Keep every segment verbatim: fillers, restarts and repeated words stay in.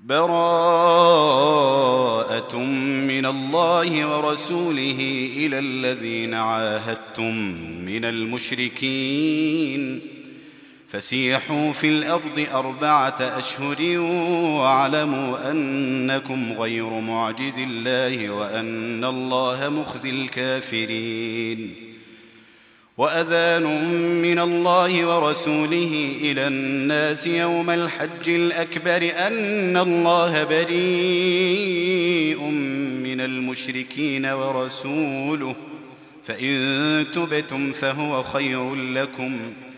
براءة من الله ورسوله إلى الذين عاهدتم من المشركين فسيحوا في الأرض أربعة أشهر واعلموا أنكم غير معجز الله وأن الله مخزي الكافرين. وأذان من الله ورسوله إلى الناس يوم الحج الأكبر أن الله بريء من المشركين ورسوله فإن تبتم فهو خير لكم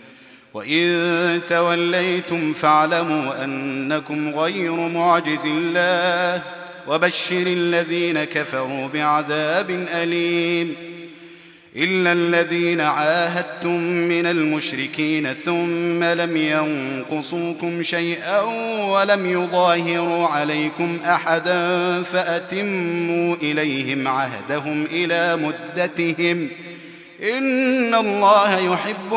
وإن توليتم فاعلموا أنكم غير معجز الله وبشر الذين كفروا بعذاب أليم. إلا الذين عاهدتم من المشركين ثم لم ينقصوكم شيئا ولم يظاهروا عليكم أحدا فأتموا إليهم عهدهم إلى مدتهم إن الله يحب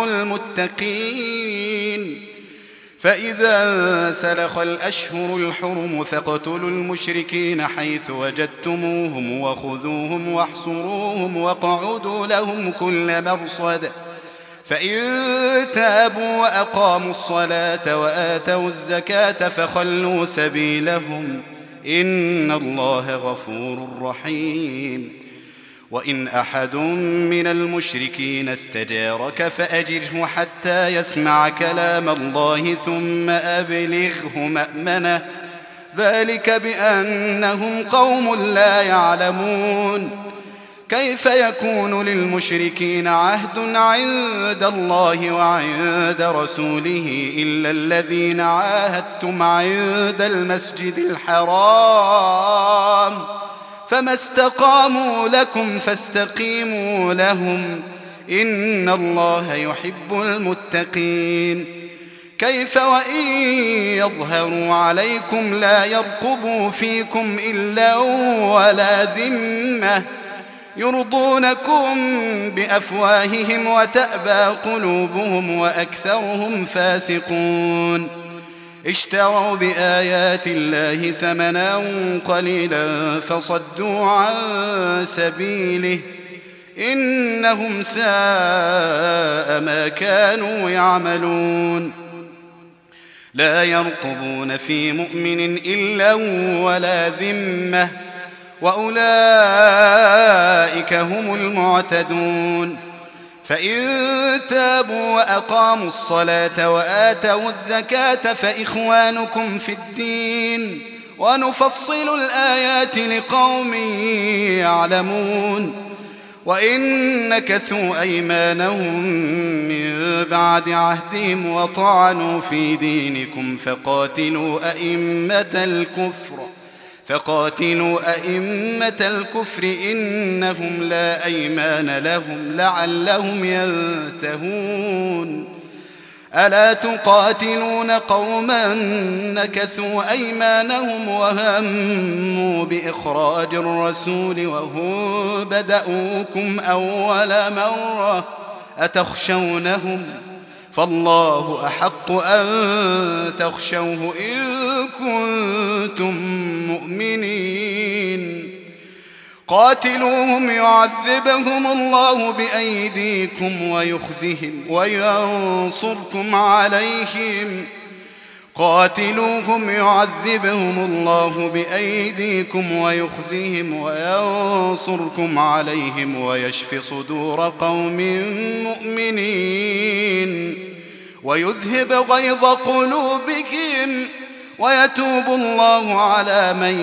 المتقين. فإذا سلخ الأشهر الحرم فاقتلوا المشركين حيث وجدتموهم وخذوهم واحصروهم واقعدوا لهم كل مرصد فإن تابوا وأقاموا الصلاة وآتوا الزكاة فخلوا سبيلهم إن الله غفور رحيم. وإن أحد من المشركين استجارك فأجره حتى يسمع كلام الله ثم أبلغه مأمنه ذلك بأنهم قوم لا يعلمون. كيف يكون للمشركين عهد عند الله وعند رسوله إلا الذين عاهدتم عند المسجد الحرام فما استقاموا لكم فاستقيموا لهم إن الله يحب المتقين. كيف وإن يظهروا عليكم لا يرقبوا فيكم إلا ولا ذمة يرضونكم بأفواههم وتأبى قلوبهم وأكثرهم فاسقون. اشتروا بآيات الله ثمنا قليلا فصدوا عن سبيله إنهم ساء ما كانوا يعملون. لا يرقبون في مؤمن إلا ولا ذمة وأولئك هم المعتدون. فإن تابوا وأقاموا الصلاة وآتوا الزكاة فإخوانكم في الدين ونفصل الآيات لقوم يعلمون. وإن نكثوا أيمانهم من بعد عهدهم وطعنوا في دينكم فقاتلوا أئمة الكفر فقاتلوا أئمة الكفر إنهم لا أيمان لهم لعلهم ينتهون. ألا تقاتلون قوما نكثوا أيمانهم وهموا بإخراج الرسول وهم بدأوكم أول مرة أتخشونهم فالله أحق أن تخشوه إن كنتم مؤمنين. قاتلوهم يعذبهم الله بأيديكم ويخزهم وينصركم عليهم قاتلوهم يعذبهم الله بأيديكم ويخزهم وينصركم عليهم ويشف صدور قوم مؤمنين ويذهب غيظ قلوبهم ويتوب الله على من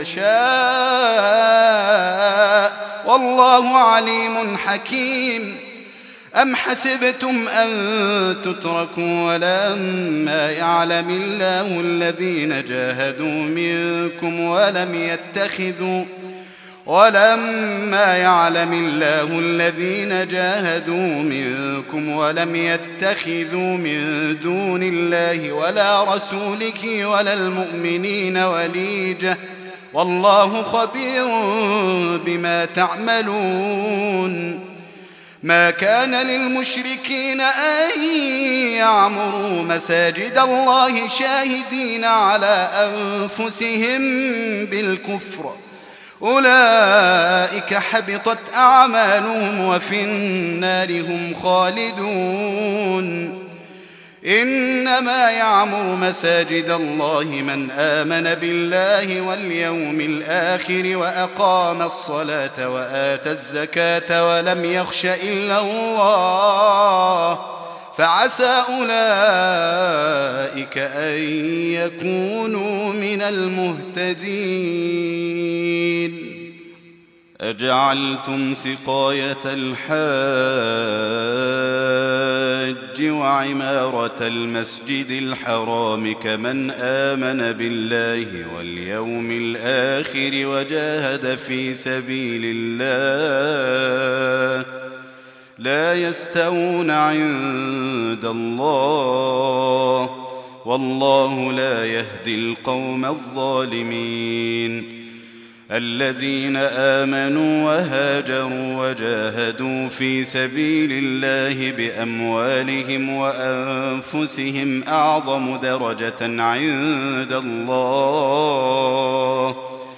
يشاء والله عليم حكيم. أم حسبتم أن تتركوا ولما يعلم الله الذين جاهدوا منكم ولم يتخذوا ولما يعلم الله الذين جاهدوا منكم ولم يتخذوا من دون الله ولا رسوله ولا المؤمنين وليجة والله خبير بما تعملون. ما كان للمشركين أن يعمروا مساجد الله شاهدين على أنفسهم بالكفر، أولئك حبطت أعمالهم وفي النار هم خالدون. إنما يعمر مساجد الله من آمن بالله واليوم الآخر وأقام الصلاة وآتى الزكاة ولم يخش إلا الله، فعسى أولئك أن يكونوا من المهتدين. أجعلتم سقاية الحاج وعمارة المسجد الحرام كمن آمن بالله واليوم الآخر وجاهد في سبيل الله لا يستوون عند الله، والله لا يهدي القوم الظالمين. الذين آمنوا وهاجروا وجاهدوا في سبيل الله بأموالهم وأنفسهم أعظم درجة عند الله،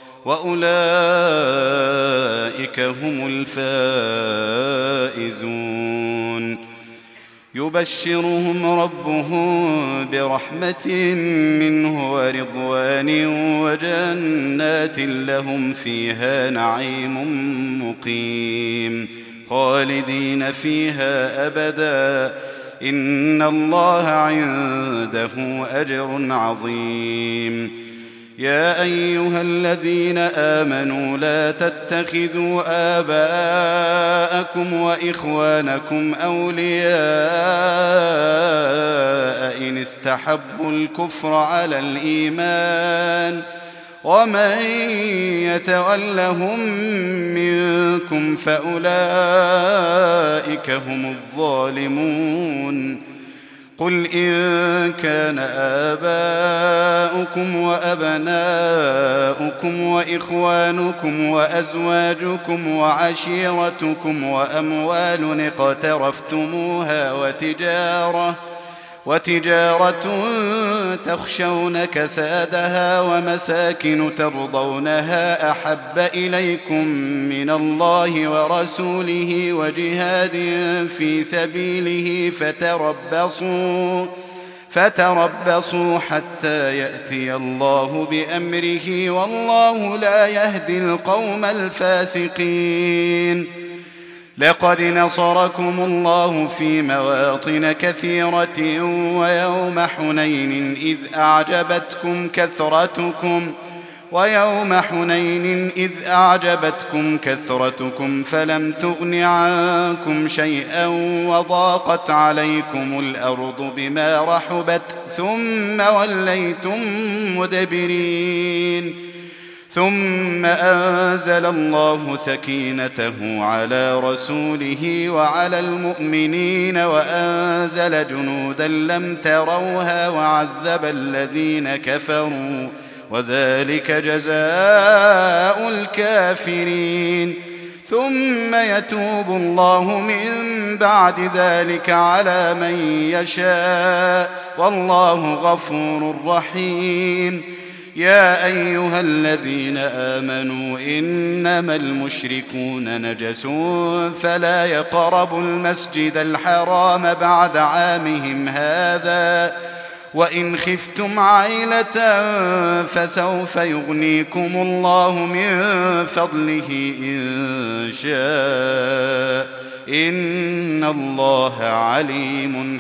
وأولئك هم الفائزون. يبشرهم ربهم برحمة منه ورضوان وجنات لهم فيها نعيم مقيم خالدين فيها أبدا، إن الله عنده أجر عظيم. يا أيها الذين آمنوا لا تتخذوا آباءكم وإخوانكم أولياء إن استحبوا الكفر على الإيمان، ومن يتولهم منكم فأولئك هم الظالمون. قل إن كان آباؤكم وأبناؤكم وإخوانكم وأزواجكم وعشيرتكم وأموال اقترفتموها وتجارة وتجارة تخشون كسادها ومساكن ترضونها أحب إليكم من الله ورسوله وجهاد في سبيله فتربصوا فتربصوا حتى يأتي الله بأمره، والله لا يهدي القوم الفاسقين. لقد نصركم الله في مواطن كثيرة ويوم حنين إذ أعجبتكم كثرتكم ويوم حنين إذ أعجبتكم كثرتكم فلم تغن عنكم شيئا وضاقت عليكم الأرض بما رحبت ثم وليتم مدبرين. ثم أنزل الله سكينته على رسوله وعلى المؤمنين وأنزل جنودا لم تروها وعذب الذين كفروا، وذلك جزاء الكافرين. ثم يتوب الله من بعد ذلك على من يشاء، والله غفور رحيم. يا أيها الذين آمنوا إنما المشركون نجس فلا يقربوا المسجد الحرام بعد عامهم هذا، وإن خفتم عيلة فسوف يغنيكم الله من فضله إن شاء، إن الله عليم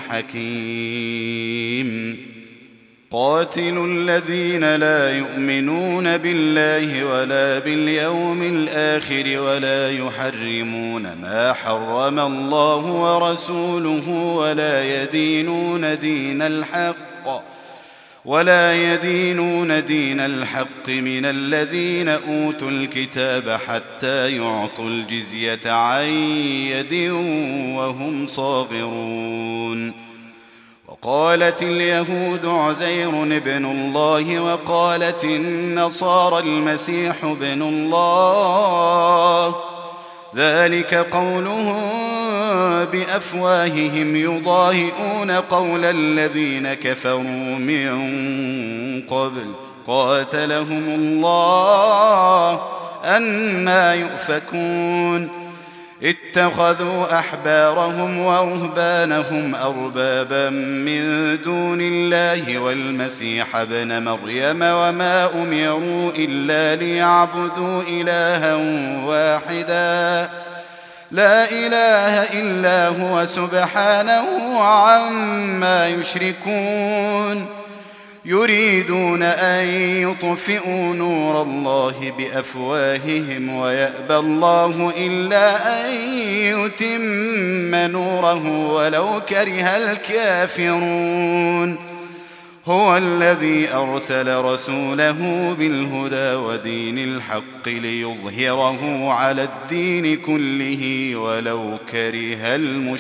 حكيم. قاتلوا الذين لا يؤمنون بالله ولا باليوم الآخر ولا يحرمون ما حرم الله ورسوله ولا يدينون دين الحق ولا يدينون دين الحق من الذين أوتوا الكتاب حتى يعطوا الجزية عن يد وهم صاغرون. وقالت اليهود عزير ابن الله وقالت النصارى المسيح ابن الله، ذلك قولهم بأفواههم يضاهئون قول الذين كفروا من قبل قاتلهم الله أنى يؤفكون اتخذوا أحبارهم ورهبانهم أربابا من دون الله والمسيح ابن مريم وما أمروا إلا ليعبدوا إلها واحدا لا إله إلا هو سبحانه عما يشركون يريدون أن يطفئوا نور الله بأفواههم ويأبى الله إلا أن يتم نوره ولو كره الكافرون هو الذي أرسل رسوله بالهدى ودين الحق ليظهره على الدين كله ولو كره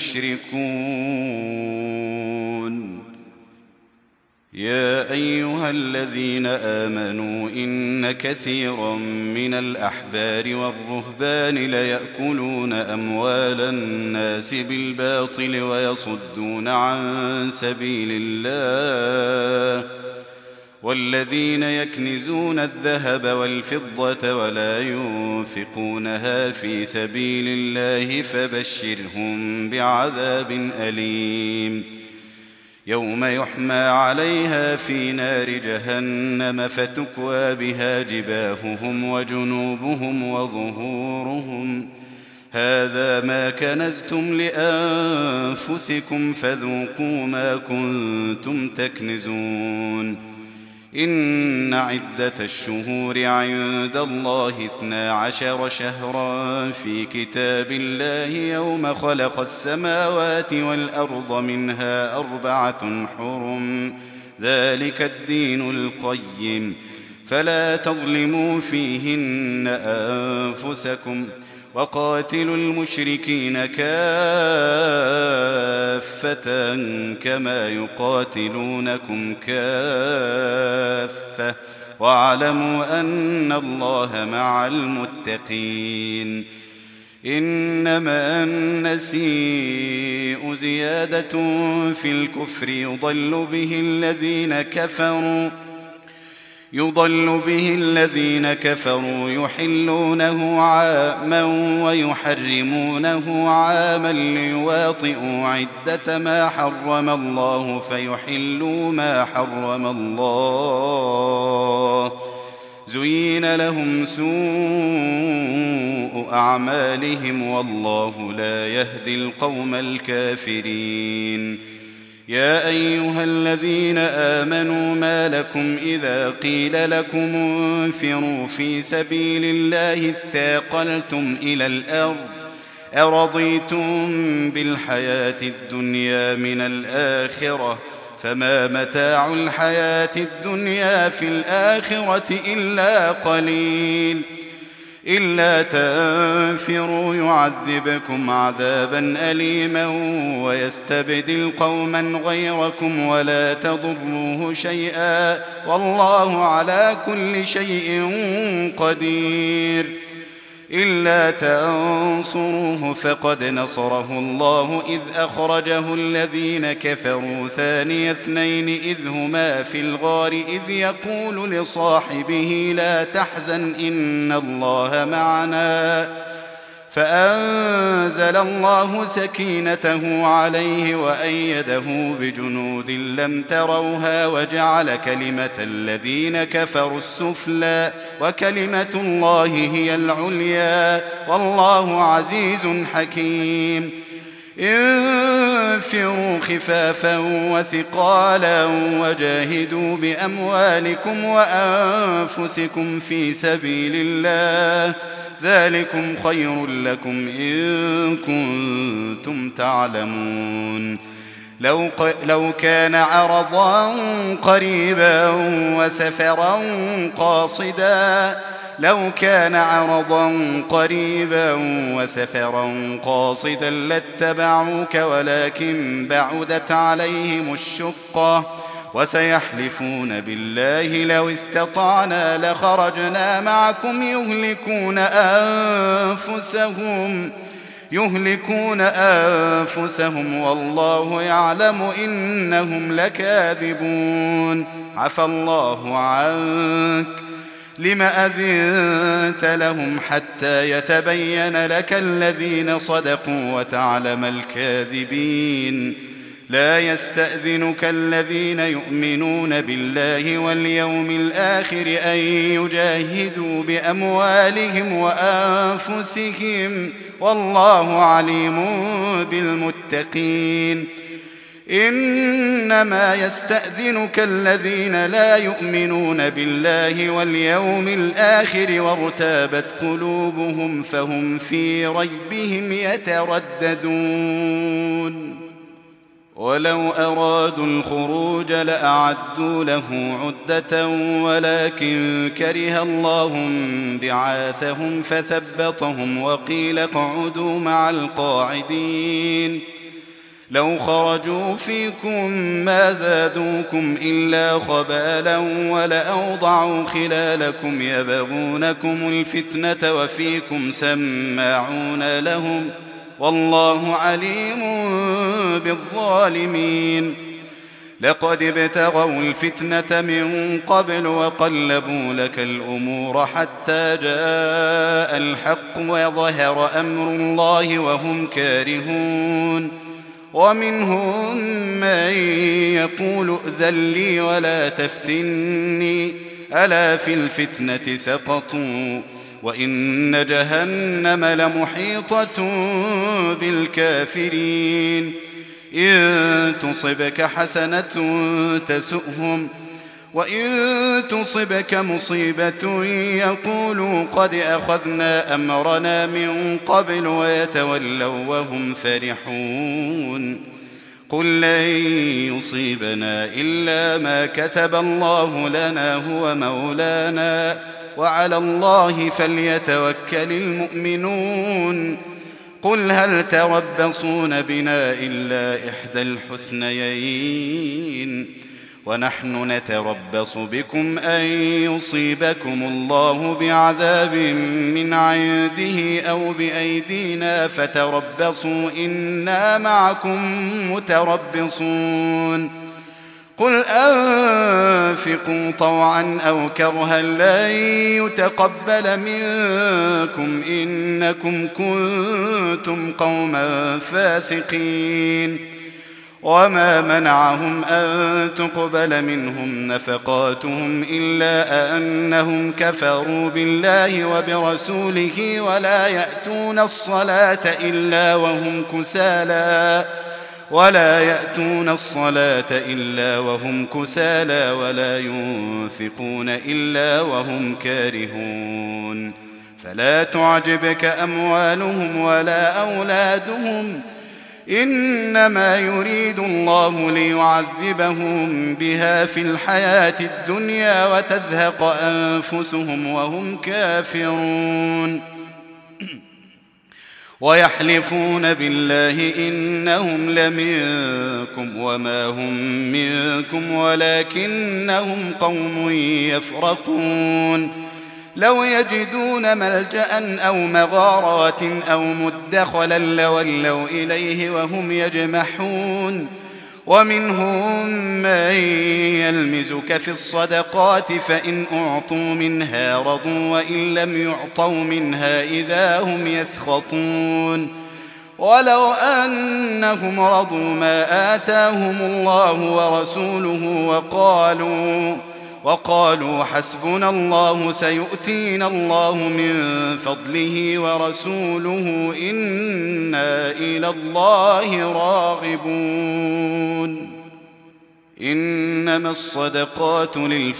المشركون يا أيها الذين آمنوا إن كثيرا من الأحبار والرهبان ليأكلون أموال الناس بالباطل ويصدون عن سبيل الله والذين يكنزون الذهب والفضة ولا ينفقونها في سبيل الله فبشرهم بعذاب أليم يوم يحمى عليها في نار جهنم فتكوى بها جباههم وجنوبهم وظهورهم هذا ما كنزتم لأنفسكم فذوقوا ما كنتم تكنزون إن عدة الشهور عند الله اثنا عشر شهرا في كتاب الله يوم خلق السماوات والأرض منها أربعة حرم ذلك الدين القيم فلا تظلموا فيهن أنفسكم وقاتلوا المشركين كافة كما يقاتلونكم كافة واعلموا أن الله مع المتقين إنما النسيء زيادة في الكفر يضل به الذين كفروا يضل به الذين كفروا يحلونه عاما ويحرمونه عاما ليواطئوا عدة ما حرم الله فيحلوا ما حرم الله زين لهم سوء أعمالهم والله لا يهدي القوم الكافرين يا أيها الذين آمنوا ما لكم إذا قيل لكم انفروا في سبيل الله اثاقلتم إلى الأرض أرضيتم بالحياة الدنيا من الآخرة فما متاع الحياة الدنيا في الآخرة إلا قليل إلا تنفروا يعذبكم عذابا أليما ويستبدل قوما غيركم ولا تضروه شيئا والله على كل شيء قدير إلا تنصروه فقد نصره الله إذ أخرجه الذين كفروا ثاني اثنين إذ هما في الغار إذ يقول لصاحبه لا تحزن إن الله معنا فأنزل الله سكينته عليه وأيده بجنود لم تروها وجعل كلمة الذين كفروا السفلى وكلمة الله هي العليا والله عزيز حكيم انفروا خفافا وثقالا وجاهدوا بأموالكم وأنفسكم في سبيل الله ذلكم خير لكم إن كنتم تعلمون لو, لو كان عرضا قريبا وسفرا قاصدا لو كان عرضا قريبا وسفرا قاصدا لاتبعوك ولكن بعدت عليهم الشقة وسيحلفون بالله لو استطعنا لخرجنا معكم يهلكون أنفسهم يهلكون أنفسهم والله يعلم إنهم لكاذبون عفى الله عنك لم أذنت لهم حتى يتبين لك الذين صدقوا وتعلم الكاذبين لا يستأذنك الذين يؤمنون بالله واليوم الآخر أن يجاهدوا بأموالهم وأنفسهم والله عليم بالمتقين إنما يستأذنك الذين لا يؤمنون بالله واليوم الآخر وارتابت قلوبهم فهم في ريبهم يترددون ولو أرادوا الخروج لأعدوا له عدة ولكن كره الله بعاثهم فثبطهم وقيل اقعدوا مع القاعدين لو خرجوا فيكم ما زادوكم إلا خبالا ولأوضعوا خلالكم يبغونكم الفتنة وفيكم سماعون لهم والله عليم بالظالمين لقد ابتغوا الفتنة من قبل وقلبوا لك الأمور حتى جاء الحق وظهر أمر الله وهم كارهون ومنهم من يقول ائذن لي ولا تفتني ألا في الفتنة سقطوا وإن جهنم لمحيطة بالكافرين إن تصبك حسنة تسؤهم وإن تصبك مصيبة يقولوا قد أخذنا أمرنا من قبل ويتولوا وهم فرحون قل لن يصيبنا إلا ما كتب الله لنا هو مولانا وعلى الله فليتوكل المؤمنون قل هل تربصون بنا إلا إحدى الحسنيين ونحن نتربص بكم أن يصيبكم الله بعذاب من عنده أو بأيدينا فتربصوا إنا معكم متربصون قل أنفقوا طوعا أو كرها لن يتقبل منكم إنكم كنتم قوما فاسقين وما منعهم أن تقبل منهم نفقاتهم إلا أنهم كفروا بالله وبرسوله ولا يأتون الصلاة إلا وهم كسالى ولا يأتون الصلاة إلا وهم كسالى ولا ينفقون إلا وهم كارهون فلا تعجبك أموالهم ولا أولادهم إنما يريد الله ليعذبهم بها في الحياة الدنيا وتزهق أنفسهم وهم كافرون ويحلفون بالله إنهم لمنكم وما هم منكم ولكنهم قوم يفرقون لو يجدون ملجأ أو مغارات أو مدخلا لولوا إليه وهم يجمحون ومنهم من يلمزك في الصدقات فإن أعطوا منها رضوا وإن لم يعطوا منها إذا هم يسخطون ولو أنهم رضوا ما آتاهم الله ورسوله وقالوا وقالوا حسبنا الله سيؤتينا الله من فضله ورسوله إنا إلى الله راغبون إنما الصدقات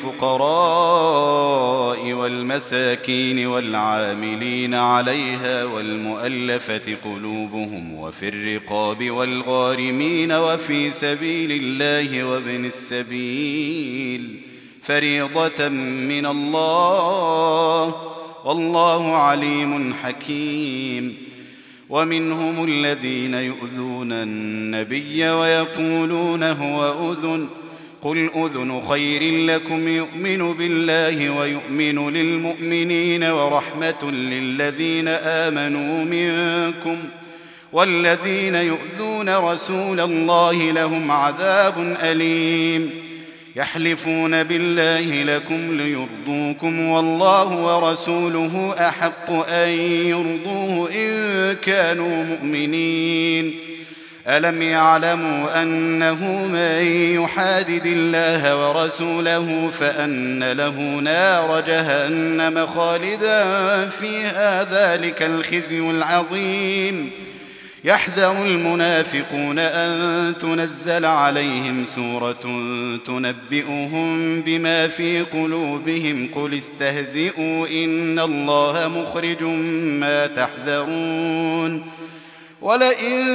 للفقراء والمساكين والعاملين عليها والمؤلفة قلوبهم وفي الرقاب والغارمين وفي سبيل الله وابن السبيل فريضة من الله والله عليم حكيم ومنهم الذين يؤذون النبي ويقولون هو أذن قل أذن خير لكم يؤمن بالله ويؤمن للمؤمنين ورحمة للذين آمنوا منكم والذين يؤذون رسول الله لهم عذاب أليم يحلفون بالله لكم ليرضوكم والله ورسوله أحق أن يرضوه إن كانوا مؤمنين ألم يعلموا أنه من يحادد الله ورسوله فأن له نار جهنم خالدا فيها ذلك الخزي العظيم يحذر المنافقون أن تنزل عليهم سورة تنبئهم بما في قلوبهم قل استهزئوا إن الله مخرج ما تحذرون ولئن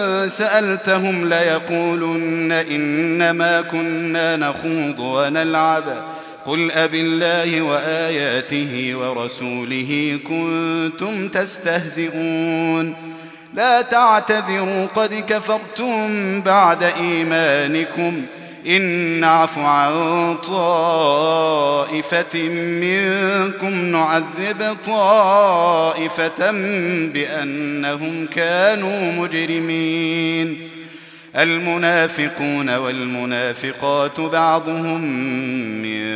سألتهم ليقولن إنما كنا نخوض ونلعب قل أبالله وآياته ورسوله كنتم تستهزئون لا تعتذروا قد كفرتم بعد إيمانكم إن نعف عن طائفة منكم نعذب طائفة بأنهم كانوا مجرمين المنافقون والمنافقات بعضهم من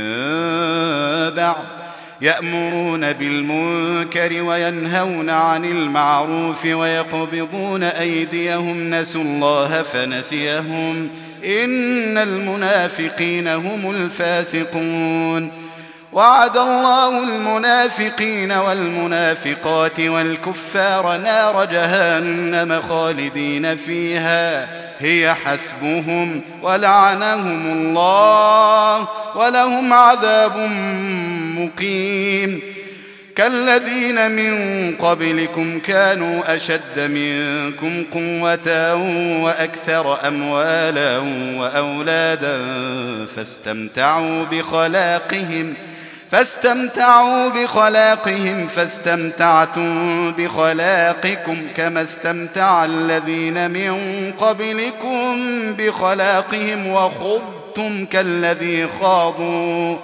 بعض يأمرون بالمنكر وينهون عن المعروف ويقبضون أيديهم نسوا الله فنسيهم إن المنافقين هم الفاسقون وعد الله المنافقين والمنافقات والكفار نار جهنم خالدين فيها هي حسبهم ولعنهم الله ولهم عذاب مقيم كالذين من قبلكم كانوا أشد منكم قوة وأكثر أموالا وأولادا فاستمتعوا بخلاقهم فاستمتعوا بخلاقهم فاستمتعتم بخلاقكم كما استمتع الذين من قبلكم بخلاقهم وخضتم كالذي خاضوا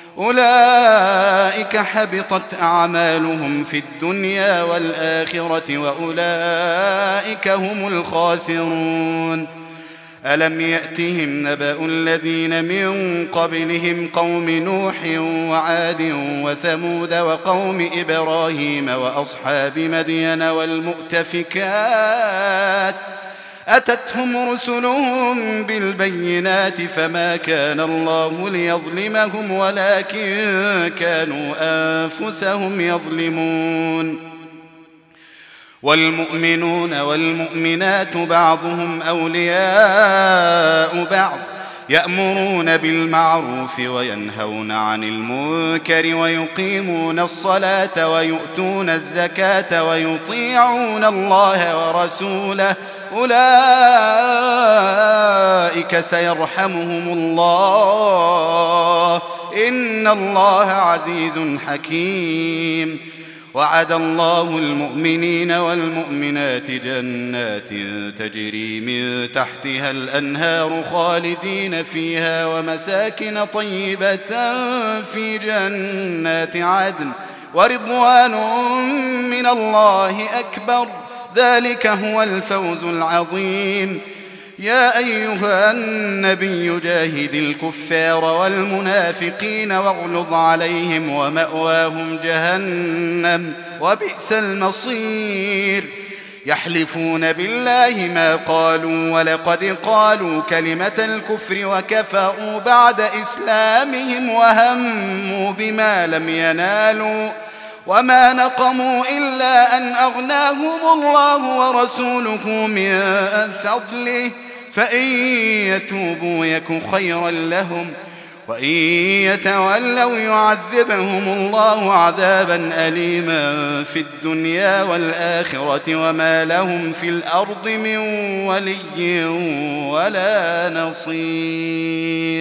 أولئك حبطت أعمالهم في الدنيا والآخرة وأولئك هم الخاسرون ألم يأتهم نبأ الذين من قبلهم قوم نوح وعاد وثمود وقوم إبراهيم وأصحاب مدين والمؤتفكات أتتهم رسلهم بالبينات فما كان الله ليظلمهم ولكن كانوا أنفسهم يظلمون والمؤمنون والمؤمنات بعضهم أولياء بعض يأمرون بالمعروف وينهون عن المنكر ويقيمون الصلاة ويؤتون الزكاة ويطيعون الله ورسوله أولئك سيرحمهم الله إن الله عزيز حكيم وعد الله المؤمنين والمؤمنات جنات تجري من تحتها الأنهار خالدين فيها ومساكن طيبة في جنات عدن ورضوان من الله أكبر ذلك هو الفوز العظيم يا أيها النبي جاهد الكفار والمنافقين واغلظ عليهم ومأواهم جهنم وبئس المصير يحلفون بالله ما قالوا ولقد قالوا كلمة الكفر وكفروا بعد إسلامهم وهموا بما لم ينالوا وما نقموا إلا أن أغناهم الله ورسوله من فضله فإن يتوبوا يك خيرا لهم وإن يتولوا يعذبهم الله عذابا أليما في الدنيا والآخرة وما لهم في الأرض من ولي ولا نصير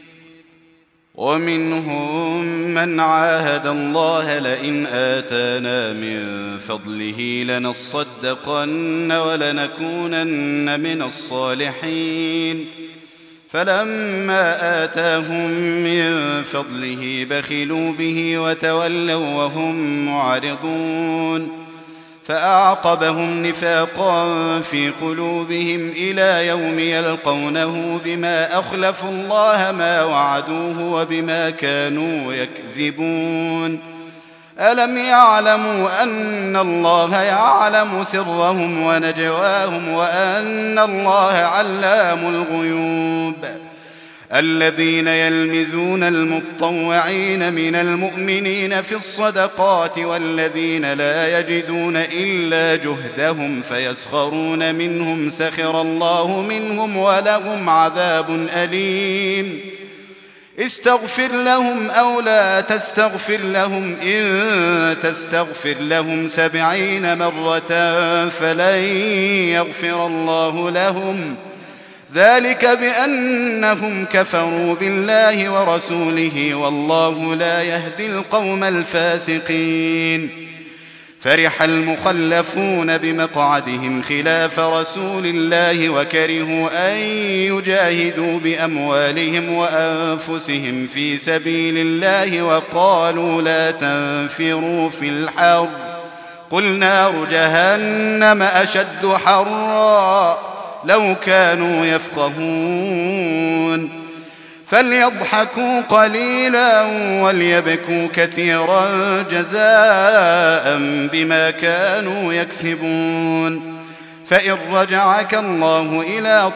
ومنهم من عاهد الله لئن آتانا من فضله لنصدقن ولنكونن من الصالحين فلما آتاهم من فضله بخلوا به وتولوا وهم معرضون فأعقبهم نفاقا في قلوبهم إلى يوم يلقونه بما أخلفوا الله ما وعدوه وبما كانوا يكذبون. ألم يعلموا أن الله يعلم سرهم ونجواهم وأن الله علام الغيوب. الذين يلمزون المطوعين من المؤمنين في الصدقات والذين لا يجدون إلا جهدهم فيسخرون منهم سخر الله منهم ولهم عذاب أليم. استغفر لهم أو لا تستغفر لهم إن تستغفر لهم سبعين مرة فلن يغفر الله لهم ذلك بأنهم كفروا بالله ورسوله والله لا يهدي القوم الفاسقين. فرح المخلفون بمقعدهم خلاف رسول الله وكرهوا أن يجاهدوا بأموالهم وأنفسهم في سبيل الله وقالوا لا تنفروا في الحر قل نار جهنم أشد حرا لو كانوا يفقهون. فليضحكوا قليلا وليبكوا كثيرا جزاء بما كانوا يكسبون. فإن رجعك الله إلى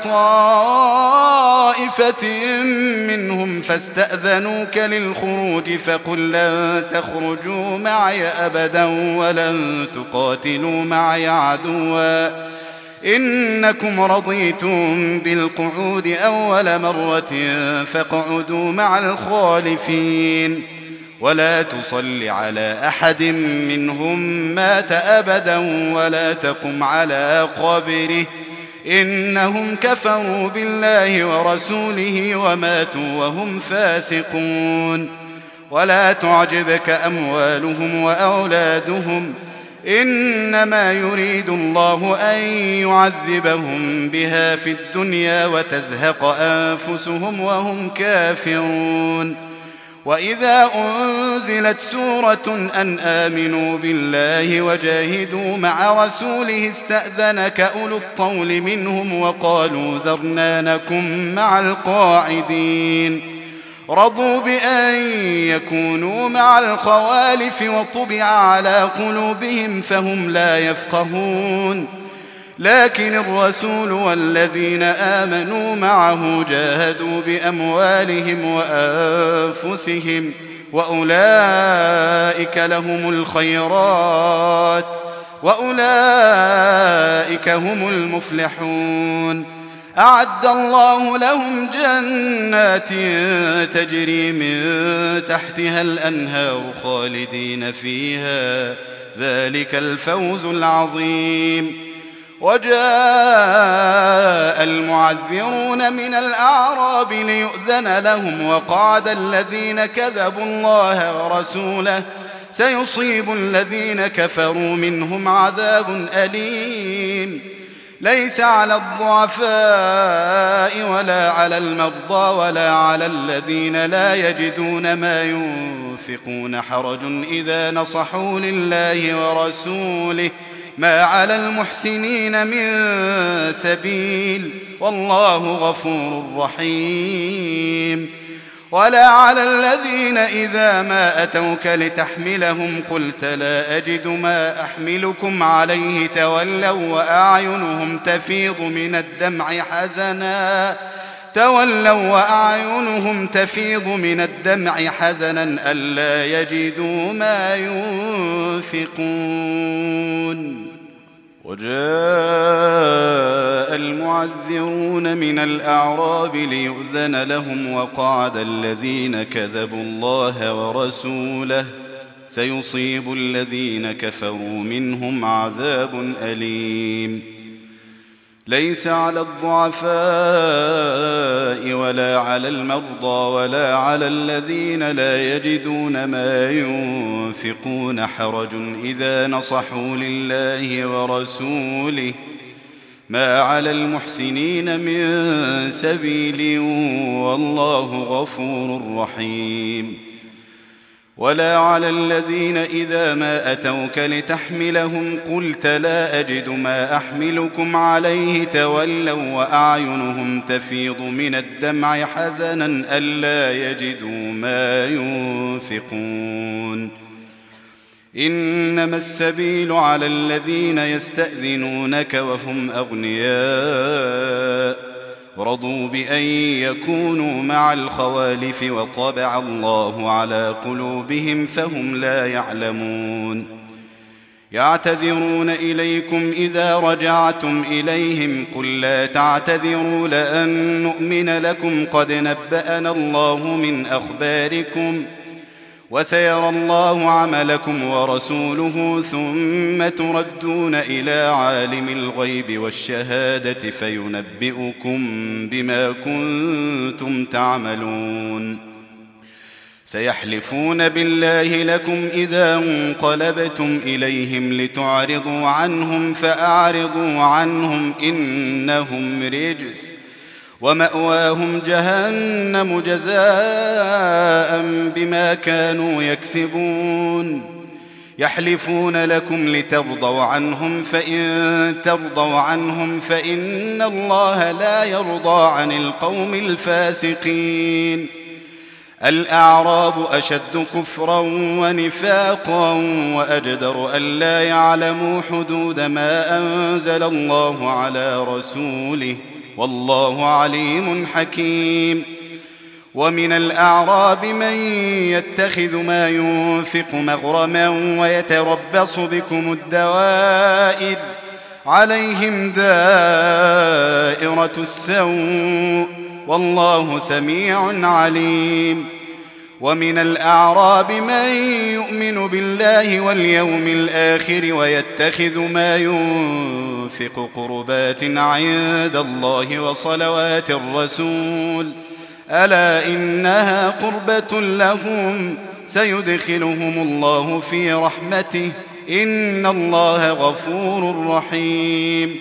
طائفة منهم فاستأذنوك للخروج فقل لن تخرجوا معي أبدا ولن تقاتلوا معي عدوا إنكم رضيتم بالقعود أول مرة فاقعدوا مع الخالفين ولا تصل على أحد منهم مات أبدا ولا تقم على قبره إنهم كفروا بالله ورسوله وماتوا وهم فاسقون. ولا تعجبك أموالهم وأولادهم إنما يريد الله أن يعذبهم بها في الدنيا وتزهق أنفسهم وهم كافرون. وإذا أنزلت سورة أن آمنوا بالله وجاهدوا مع رسوله استأذنك أولو الطول منهم وقالوا ذرنا نكن مع القاعدين. رضوا بأن يكونوا مع الخوالف وطبع على قلوبهم فهم لا يفقهون. لكن الرسول والذين آمنوا معه جاهدوا بأموالهم وأنفسهم وأولئك لهم الخيرات وأولئك هم المفلحون. أعد الله لهم جنات تجري من تحتها الأنهار خالدين فيها ذلك الفوز العظيم. وجاء المعذرون من الأعراب ليؤذن لهم وقعد الذين كذبوا الله ورسوله سيصيب الذين كفروا منهم عذاب أليم. ليس على الضعفاء ولا على المرضى ولا على الذين لا يجدون ما ينفقون حرج إذا نصحوا لله ورسوله ما على المحسنين من سبيل والله غفور رحيم. ولا على الذين إذا ما أتوك لتحملهم قلت لا أجد ما أحملكم عليه تولوا وأعينهم تفيض من الدمع حزنا تولوا وأعينهم تفيض من الدمع حزنا ألا يجدوا ما ينفقون. وجاء المعذرون من الأعراب ليؤذن لهم وقعد الذين كذبوا الله ورسوله سيصيب الذين كفروا منهم عذاب أليم. ليس على الضعفاء ولا على المرضى ولا على الذين لا يجدون ما ينفقون حرج إذا نصحوا لله ورسوله ما على المحسنين من سبيل والله غفور رحيم. ولا على الذين إذا ما أتوك لتحملهم قلت لا أجد ما أحملكم عليه تولوا وأعينهم تفيض من الدمع حزنا ألا يجدوا ما ينفقون. إنما السبيل على الذين يستأذنونك وهم أغنياء رضوا بأن يكونوا مع الخوالف وطبع الله على قلوبهم فهم لا يعلمون. يعتذرون إليكم إذا رجعتم إليهم قل لا تعتذروا لن نؤمن لكم قد نبأنا الله من أخباركم وسيرى الله عملكم ورسوله ثم تردون إلى عالم الغيب والشهادة فينبئكم بما كنتم تعملون. سيحلفون بالله لكم إذا انقلبتم إليهم لتعرضوا عنهم فأعرضوا عنهم إنهم رجس ومأواهم جهنم جزاء بما كانوا يكسبون. يحلفون لكم لترضوا عنهم فإن ترضوا عنهم فإن الله لا يرضى عن القوم الفاسقين. الأعراب أشد كفرا ونفاقا وأجدر ألا يعلموا حدود ما أنزل الله على رسوله والله عليم حكيم. ومن الأعراب من يتخذ ما ينفق مغرما ويتربص بكم الدوائر عليهم دائرة السوء والله سميع عليم. ومن الأعراب من يؤمن بالله واليوم الآخر ويتخذ ما ينفق قربات عند الله وصلوات الرسول ألا إنها قربة لهم سيدخلهم الله في رحمته إن الله غفور رحيم.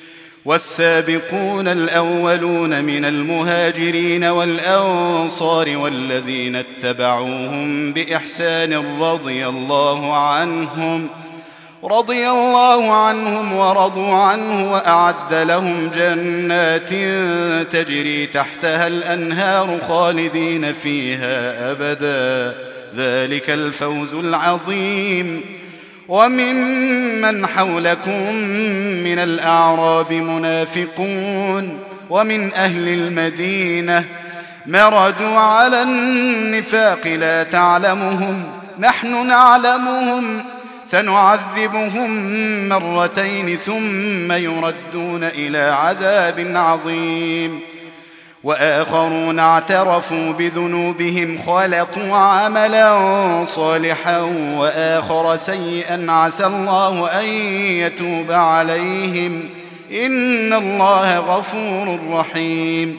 والسابقون الأولون من المهاجرين والأنصار والذين اتبعوهم بإحسان رضي الله عنهم رضي الله عنهم ورضوا عنه وأعد لهم جنات تجري تحتها الأنهار خالدين فيها أبدا ذلك الفوز العظيم. وممن حولكم من الأعراب منافقون ومن أهل المدينة مردوا على النفاق لا تعلمهم نحن نعلمهم سنعذبهم مرتين ثم يردون إلى عذاب عظيم. وآخرون اعترفوا بذنوبهم خلطوا عملا صالحا وآخر سيئا عسى الله أن يتوب عليهم إن الله غفور رحيم.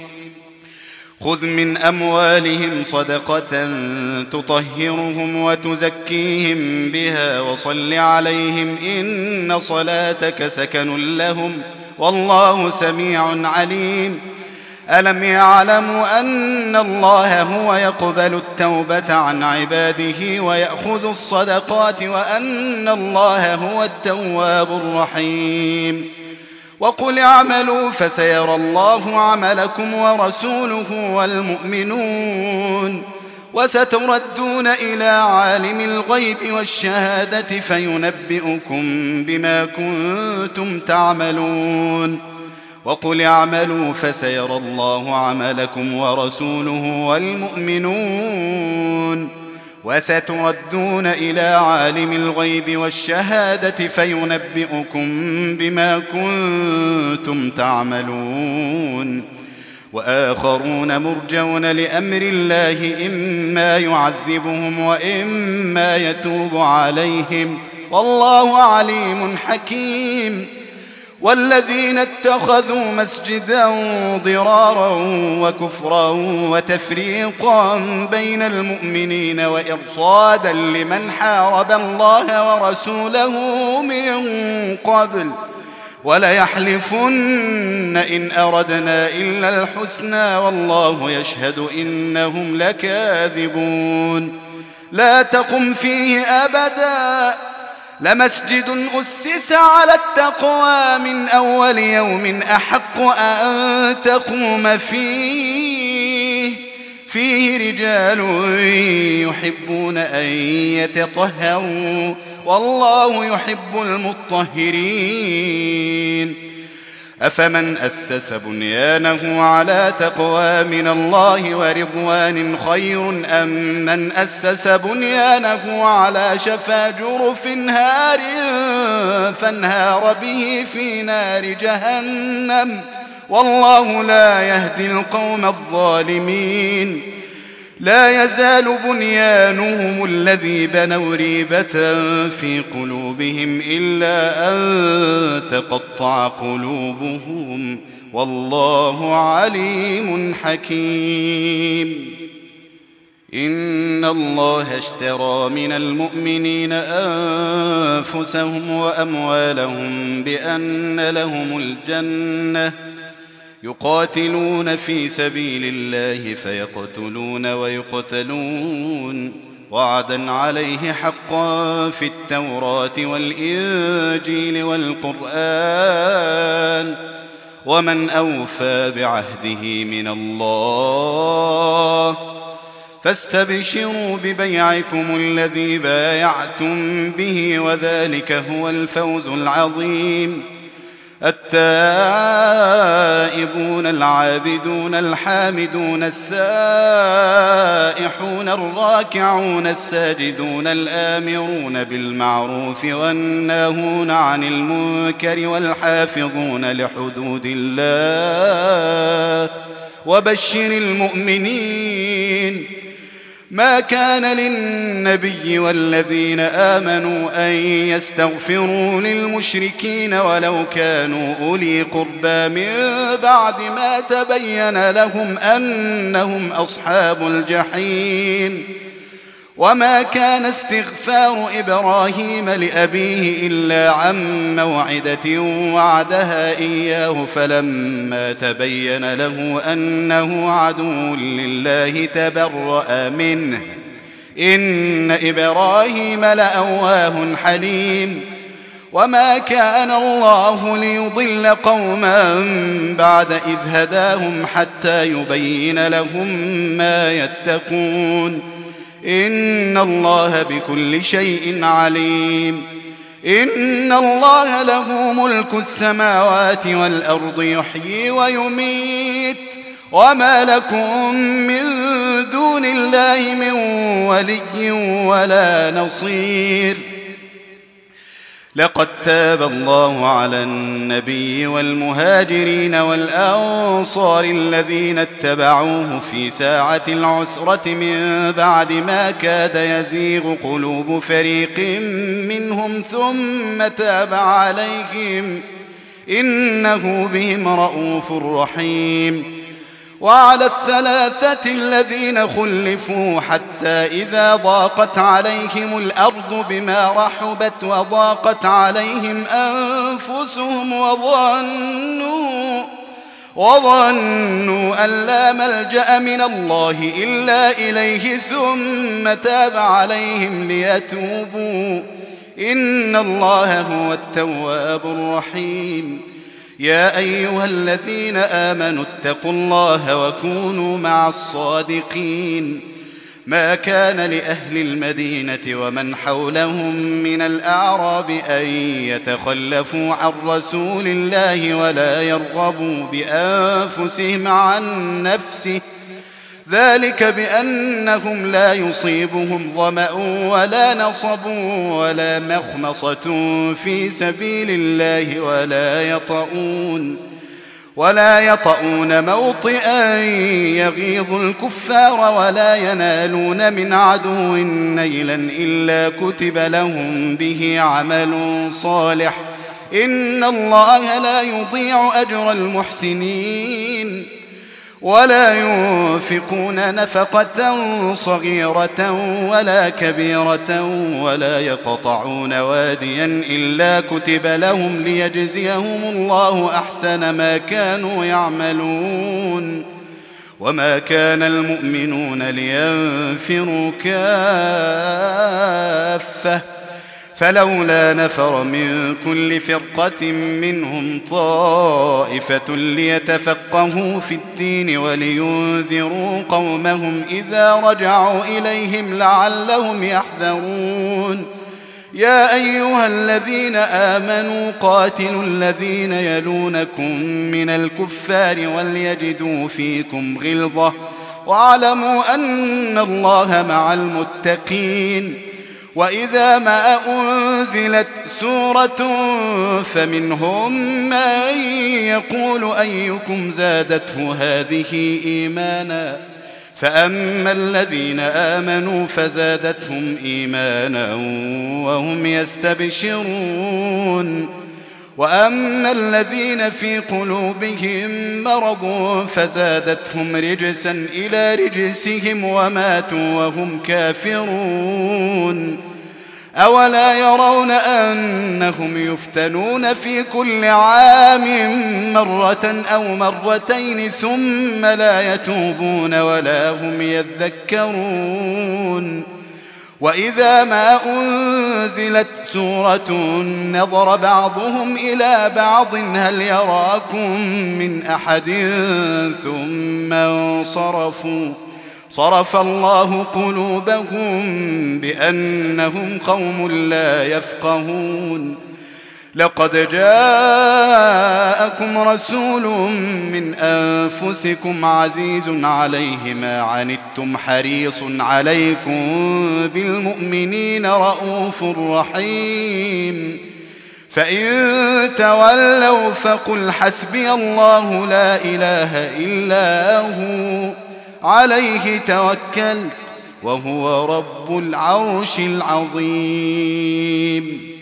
خذ من أموالهم صدقة تطهرهم وتزكيهم بها وصل عليهم إن صلاتك سكن لهم والله سميع عليم. ألم يعلموا أن الله هو يقبل التوبة عن عباده ويأخذ الصدقات وأن الله هو التواب الرحيم. وقل اعملوا فسيرى الله عملكم ورسوله والمؤمنون وستردون إلى عالم الغيب والشهادة فينبئكم بما كنتم تعملون. وقل اعملوا فسيرى الله عملكم ورسوله والمؤمنون وستردون إلى عالم الغيب والشهادة فينبئكم بما كنتم تعملون. وآخرون مرجون لأمر الله إما يعذبهم وإما يتوب عليهم والله عليم حكيم. والذين اتخذوا مسجدا ضرارا وكفرا وتفريقا بين المؤمنين وإرصادا لمن حارب الله ورسوله من قبل وليحلفن إن أردنا إلا الحسنى والله يشهد إنهم لكاذبون. لا تقم فيه أبدا لمسجد أسس على التقوى من أول يوم أحق أن تقوم فيه فيه رجال يحبون أن يتطهروا والله يحب المطهرين أفمن أسس بنيانه على تقوى من الله ورضوان خير أم من أسس بنيانه على شفا جرف هار فانهار به في نار جهنم والله لا يهدي القوم الظالمين لا يزال بنيانهم الذي بنوا ريبة في قلوبهم إلا أن تقطع قلوبهم والله عليم حكيم إن الله اشترى من المؤمنين أنفسهم وأموالهم بأن لهم الجنة يقاتلون في سبيل الله فيقتلون ويقتلون وعدا عليه حقا في التوراة والإنجيل والقرآن ومن أوفى بعهده من الله فاستبشروا ببيعكم الذي بايعتم به وذلك هو الفوز العظيم التائبون العابدون الحامدون السائحون الراكعون الساجدون الآمرون بالمعروف والناهون عن المنكر والحافظون لحدود الله وبشر المؤمنين ما كان للنبي والذين آمنوا أن يستغفروا للمشركين ولو كانوا أولي قربى من بعد ما تبين لهم أنهم أصحاب الجحيم وما كان استغفار إبراهيم لأبيه إلا عن موعدة وعدها إياه فلما تبين له أنه عدو لله تبرأ منه إن إبراهيم لأواه حليم وما كان الله ليضل قوما بعد إذ هداهم حتى يبين لهم ما يتقون إن الله بكل شيء عليم إن الله له ملك السماوات والأرض يحيي ويميت وما لكم من دون الله من ولي ولا نصير لقد تاب الله على النبي والمهاجرين والأنصار الذين اتبعوه في ساعة العسرة من بعد ما كاد يزيغ قلوب فريق منهم ثم تاب عليهم إنه بهم رءوف رحيم وعلى الثلاثة الذين خلفوا حتى إذا ضاقت عليهم الأرض بما رحبت وضاقت عليهم أنفسهم وظنوا وظنوا أن لا ملجأ من الله إلا إليه ثم تاب عليهم ليتوبوا إن الله هو التواب الرحيم يا أيها الذين آمنوا اتقوا الله وكونوا مع الصادقين ما كان لأهل المدينة ومن حولهم من الأعراب أن يتخلفوا عن رسول الله ولا يرغبوا بأنفسهم عن نفسه ذلك بأنهم لا يصيبهم ظمأ ولا نصب ولا مخمصة في سبيل الله ولا يطؤون ولا يطؤون موطئا يغيظ الكفار ولا ينالون من عدو نيلا إلا كتب لهم به عمل صالح إن الله لا يضيع أجر المحسنين ولا ينفقون نفقة صغيرة ولا كبيرة ولا يقطعون واديا إلا كتب لهم ليجزيهم الله أحسن ما كانوا يعملون وما كان المؤمنون لينفروا كافة فلولا نفر من كل فرقة منهم طائفة ليتفقهوا في الدين ولينذروا قومهم إذا رجعوا إليهم لعلهم يحذرون يا أيها الذين آمنوا قاتلوا الذين يلونكم من الكفار وليجدوا فيكم غلظة واعلموا أن الله مع المتقين وإذا ما أنزلت سورة فمنهم من يقول أيكم زادته هذه إيمانا فأما الذين آمنوا فزادتهم إيمانا وهم يستبشرون وأما الذين في قلوبهم مرض فزادتهم رجسا إلى رجسهم وماتوا وهم كافرون أولا يرون أنهم يفتنون في كل عام مرة أو مرتين ثم لا يتوبون ولا هم يذكرون وإذا ما أنزلت سورة نظر بعضهم إلى بعض هل يراكم من أحد ثم انصرفوا صرف الله قلوبهم بأنهم قوم لا يفقهون لقد جاءكم رسول من أنفسكم عزيز عليه ما عنتم حريص عليكم بالمؤمنين رؤوف رحيم فإن تولوا فقل حسبي الله لا إله إلا هو عليه توكلت وهو رب العرش العظيم